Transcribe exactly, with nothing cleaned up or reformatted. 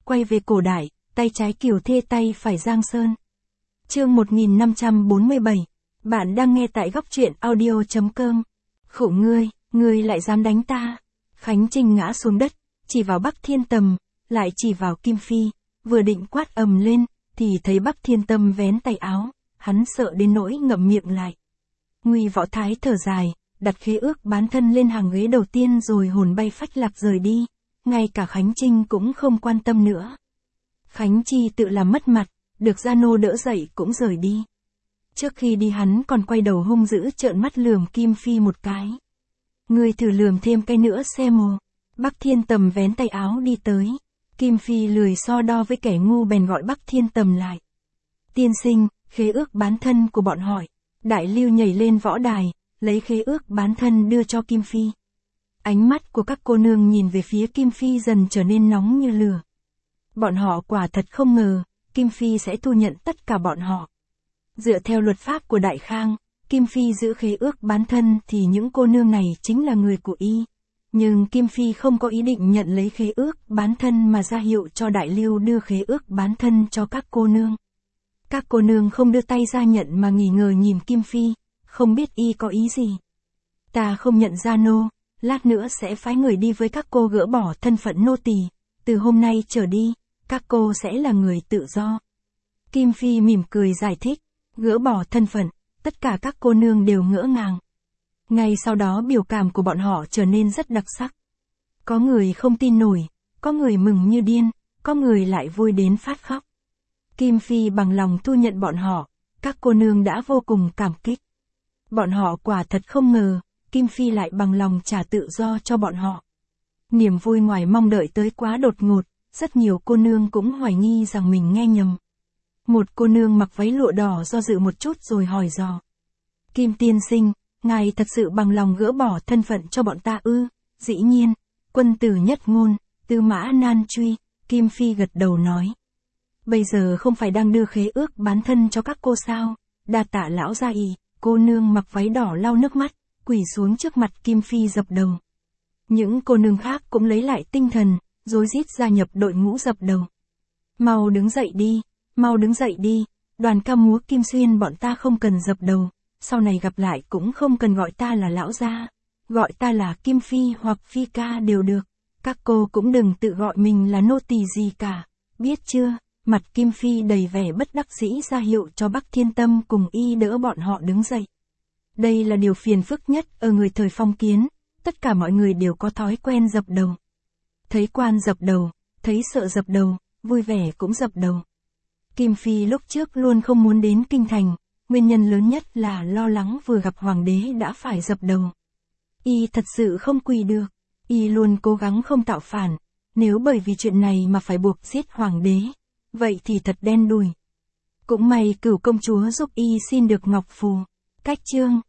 quay về cổ đại, tay trái Kiều Thê tay phải Giang Sơn. Chương một nghìn năm trăm bốn mươi bảy. Bạn đang nghe tại góc truyện audio chấm com. Khổ ngươi, ngươi lại dám đánh ta. Khánh Trinh ngã xuống đất, chỉ vào Bắc Thiên Tầm, lại chỉ vào Kim Phi, vừa định quát ầm lên, thì thấy Bắc Thiên Tâm vén tay áo, hắn sợ đến nỗi ngậm miệng lại. Ngụy Võ Thái thở dài, đặt khế ước bán thân lên hàng ghế đầu tiên rồi hồn bay phách lạc rời đi, ngay cả Khánh Trinh cũng không quan tâm nữa. Khánh Chi tự làm mất mặt, được Gia Nô đỡ dậy cũng rời đi. Trước khi đi hắn còn quay đầu hung dữ trợn mắt lườm Kim Phi một cái. Ngươi thử lườm thêm cái nữa xem mồ. Bắc Thiên Tầm vén tay áo đi tới. Kim Phi lười so đo với kẻ ngu bèn gọi Bắc Thiên Tầm lại. Tiên sinh, khế ước bán thân của bọn hỏi. Đại Lưu nhảy lên võ đài, lấy khế ước bán thân đưa cho Kim Phi. Ánh mắt của các cô nương nhìn về phía Kim Phi dần trở nên nóng như lửa. Bọn họ quả thật không ngờ, Kim Phi sẽ thu nhận tất cả bọn họ. Dựa theo luật pháp của Đại Khang, Kim Phi giữ khế ước bán thân thì những cô nương này chính là người của y. Nhưng Kim Phi không có ý định nhận lấy khế ước bán thân mà ra hiệu cho Đại Lưu đưa khế ước bán thân cho các cô nương. Các cô nương không đưa tay ra nhận mà nghi ngờ nhìn Kim Phi, không biết y có ý gì. Ta không nhận Gia Nô, lát nữa sẽ phái người đi với các cô gỡ bỏ thân phận nô tỳ, từ hôm nay trở đi, các cô sẽ là người tự do. Kim Phi mỉm cười giải thích, gỡ bỏ thân phận, tất cả các cô nương đều ngỡ ngàng. Ngay sau đó biểu cảm của bọn họ trở nên rất đặc sắc. Có người không tin nổi, có người mừng như điên, có người lại vui đến phát khóc. Kim Phi bằng lòng thu nhận bọn họ, các cô nương đã vô cùng cảm kích. Bọn họ quả thật không ngờ, Kim Phi lại bằng lòng trả tự do cho bọn họ. Niềm vui ngoài mong đợi tới quá đột ngột, rất nhiều cô nương cũng hoài nghi rằng mình nghe nhầm. Một cô nương mặc váy lụa đỏ do dự một chút rồi hỏi dò. Kim tiên sinh, ngài thật sự bằng lòng gỡ bỏ thân phận cho bọn ta ư? Dĩ nhiên, quân tử nhất ngôn, tư mã nan truy, Kim Phi gật đầu nói. Bây giờ không phải đang đưa khế ước bán thân cho các cô sao? Đa tạ lão gia ỷ. Cô nương mặc váy đỏ lau nước mắt, quỳ xuống trước mặt Kim Phi dập đầu. Những cô nương khác cũng lấy lại tinh thần, rối rít gia nhập đội ngũ dập đầu. Mau đứng dậy đi, mau đứng dậy đi, đoàn ca múa Kim Xuyên bọn ta không cần dập đầu, sau này gặp lại cũng không cần gọi ta là lão gia, gọi ta là Kim Phi hoặc Phi ca đều được, các cô cũng đừng tự gọi mình là nô tỳ gì cả, biết chưa? Mặt Kim Phi đầy vẻ bất đắc dĩ ra hiệu cho Bắc Thiên Tâm cùng y đỡ bọn họ đứng dậy. Đây là điều phiền phức nhất ở người thời phong kiến, tất cả mọi người đều có thói quen dập đầu. Thấy quan dập đầu, thấy sợ dập đầu, vui vẻ cũng dập đầu. Kim Phi lúc trước luôn không muốn đến kinh thành, nguyên nhân lớn nhất là lo lắng vừa gặp hoàng đế đã phải dập đầu. Y thật sự không quỳ được, y luôn cố gắng không tạo phản, nếu bởi vì chuyện này mà phải buộc giết hoàng đế, vậy thì thật đen đủi. Cũng may Cửu công chúa giúp y xin được ngọc phù. Cách chương